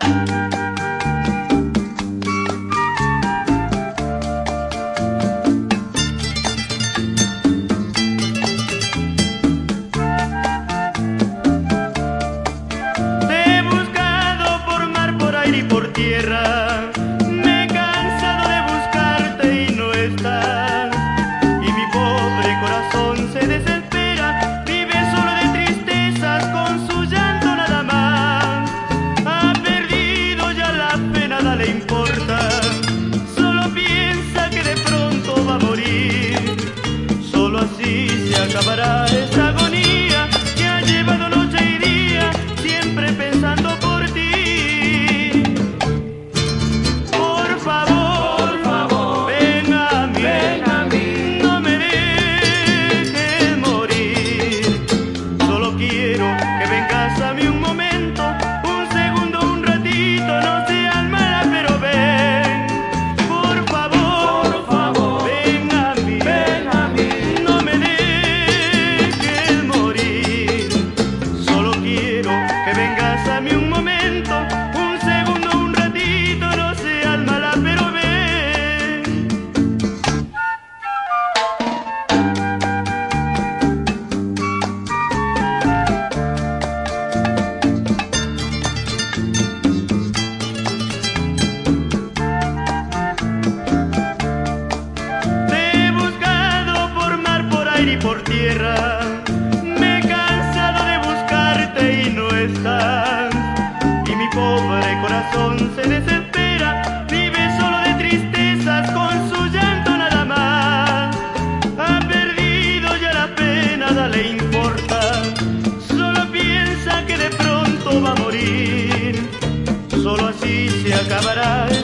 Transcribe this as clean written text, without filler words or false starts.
Tierra, me he cansado de buscarte y no estás, y mi pobre corazón se desespera, vive solo de tristezas con su llanto nada más. Ha perdido ya la pena, nada le importa, solo piensa que de pronto va a morir. Solo así se acabará esa agonía que ha llevado noche y día siempre pensando por ti. Y por tierra, me he cansado de buscarte y no estás, y mi pobre corazón se desespera, vive solo de tristezas con su llanto nada más. Ha perdido ya la pena, nada le importa, solo piensa que de pronto va a morir. Solo así se acabará